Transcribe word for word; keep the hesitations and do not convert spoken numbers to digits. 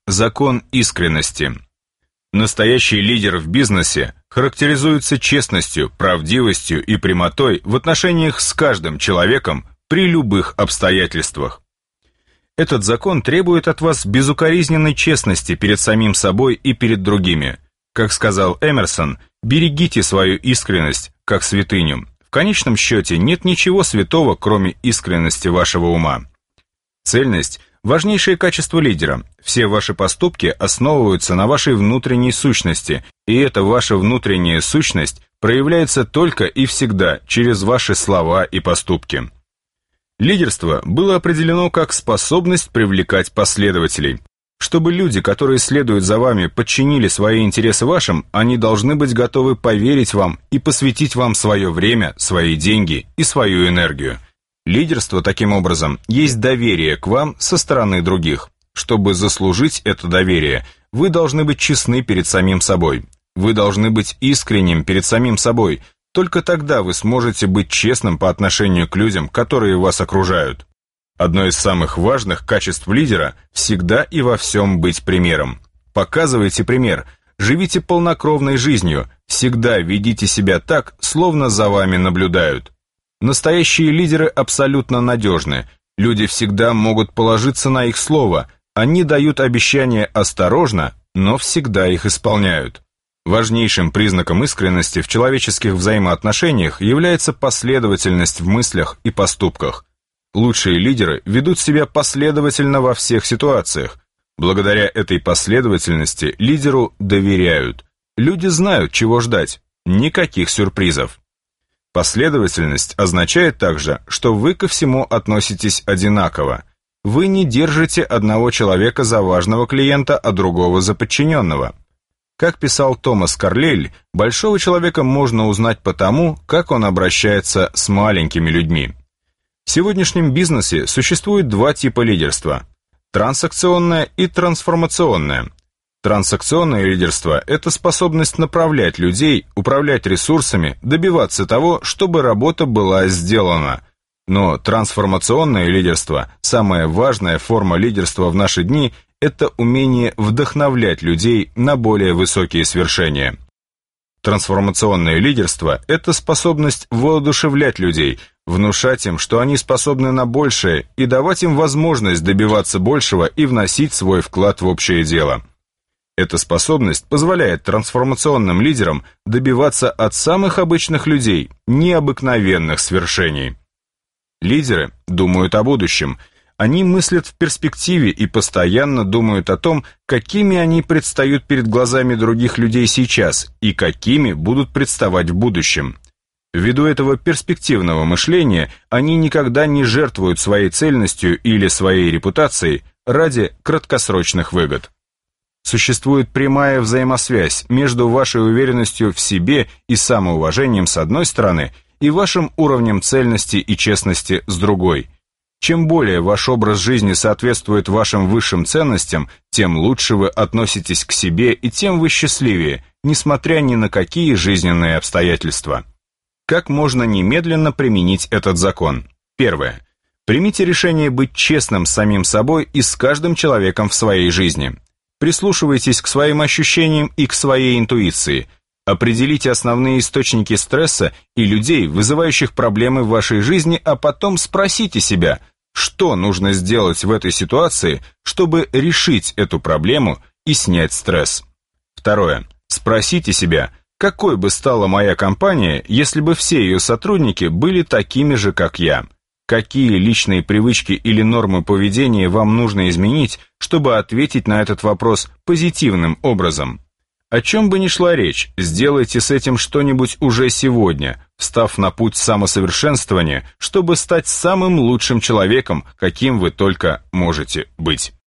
Закон искренности. Настоящий лидер в бизнесе характеризуется честностью, правдивостью и прямотой в отношениях с каждым человеком при любых обстоятельствах. Этот закон требует от вас безукоризненной честности перед самим собой и перед другими. Как сказал Эмерсон, берегите свою искренность как святыню. В конечном счете нет ничего святого, кроме искренности вашего ума. Цельность – важнейшее качество лидера. Все ваши поступки основываются на вашей внутренней сущности, и эта ваша внутренняя сущность проявляется только и всегда через ваши слова и поступки. Лидерство было определено как способность привлекать последователей. Чтобы люди, которые следуют за вами, подчинили свои интересы вашим, они должны быть готовы поверить вам и посвятить вам свое время, свои деньги и свою энергию. Лидерство, таким образом, есть доверие к вам со стороны других. Чтобы заслужить это доверие, вы должны быть честны перед самим собой. Вы должны быть искренним перед самим собой. Только тогда вы сможете быть честным по отношению к людям, которые вас окружают. Одно из самых важных качеств лидера – всегда и во всем быть примером. Показывайте пример, живите полнокровной жизнью, всегда ведите себя так, словно за вами наблюдают. Настоящие лидеры абсолютно надежны, люди всегда могут положиться на их слово, они дают обещания осторожно, но всегда их исполняют. Важнейшим признаком искренности в человеческих взаимоотношениях является последовательность в мыслях и поступках. Лучшие лидеры ведут себя последовательно во всех ситуациях. Благодаря этой последовательности лидеру доверяют. Люди знают, чего ждать. Никаких сюрпризов. Последовательность означает также, что вы ко всему относитесь одинаково. Вы не держите одного человека за важного клиента, а другого за подчиненного. Как писал Томас Карлейль, большого человека можно узнать по тому, как он обращается с маленькими людьми. В сегодняшнем бизнесе существует два типа лидерства – транзакционное и трансформационное. Транзакционное лидерство – это способность направлять людей, управлять ресурсами, добиваться того, чтобы работа была сделана. Но трансформационное лидерство, самая важная форма лидерства в наши дни – это умение вдохновлять людей на более высокие свершения. Трансформационное лидерство – это способность воодушевлять людей, внушать им, что они способны на большее, и давать им возможность добиваться большего и вносить свой вклад в общее дело. Эта способность позволяет трансформационным лидерам добиваться от самых обычных людей необыкновенных свершений. Лидеры думают о будущем. Они мыслят в перспективе и постоянно думают о том, какими они предстают перед глазами других людей сейчас и какими будут представать в будущем. Ввиду этого перспективного мышления они никогда не жертвуют своей цельностью или своей репутацией ради краткосрочных выгод. Существует прямая взаимосвязь между вашей уверенностью в себе и самоуважением с одной стороны и вашим уровнем цельности и честности с другой. Чем более ваш образ жизни соответствует вашим высшим ценностям, тем лучше вы относитесь к себе и тем вы счастливее, несмотря ни на какие жизненные обстоятельства. Как можно немедленно применить этот закон? Первое. Примите решение быть честным с самим собой и с каждым человеком в своей жизни. Прислушивайтесь к своим ощущениям и к своей интуиции. Определите основные источники стресса и людей, вызывающих проблемы в вашей жизни, а потом спросите себя, что нужно сделать в этой ситуации, чтобы решить эту проблему и снять стресс. Второе. Спросите себя, какой бы стала моя компания, если бы все ее сотрудники были такими же, как я? Какие личные привычки или нормы поведения вам нужно изменить, чтобы ответить на этот вопрос позитивным образом? О чем бы ни шла речь, сделайте с этим что-нибудь уже сегодня, встав на путь самосовершенствования, чтобы стать самым лучшим человеком, каким вы только можете быть.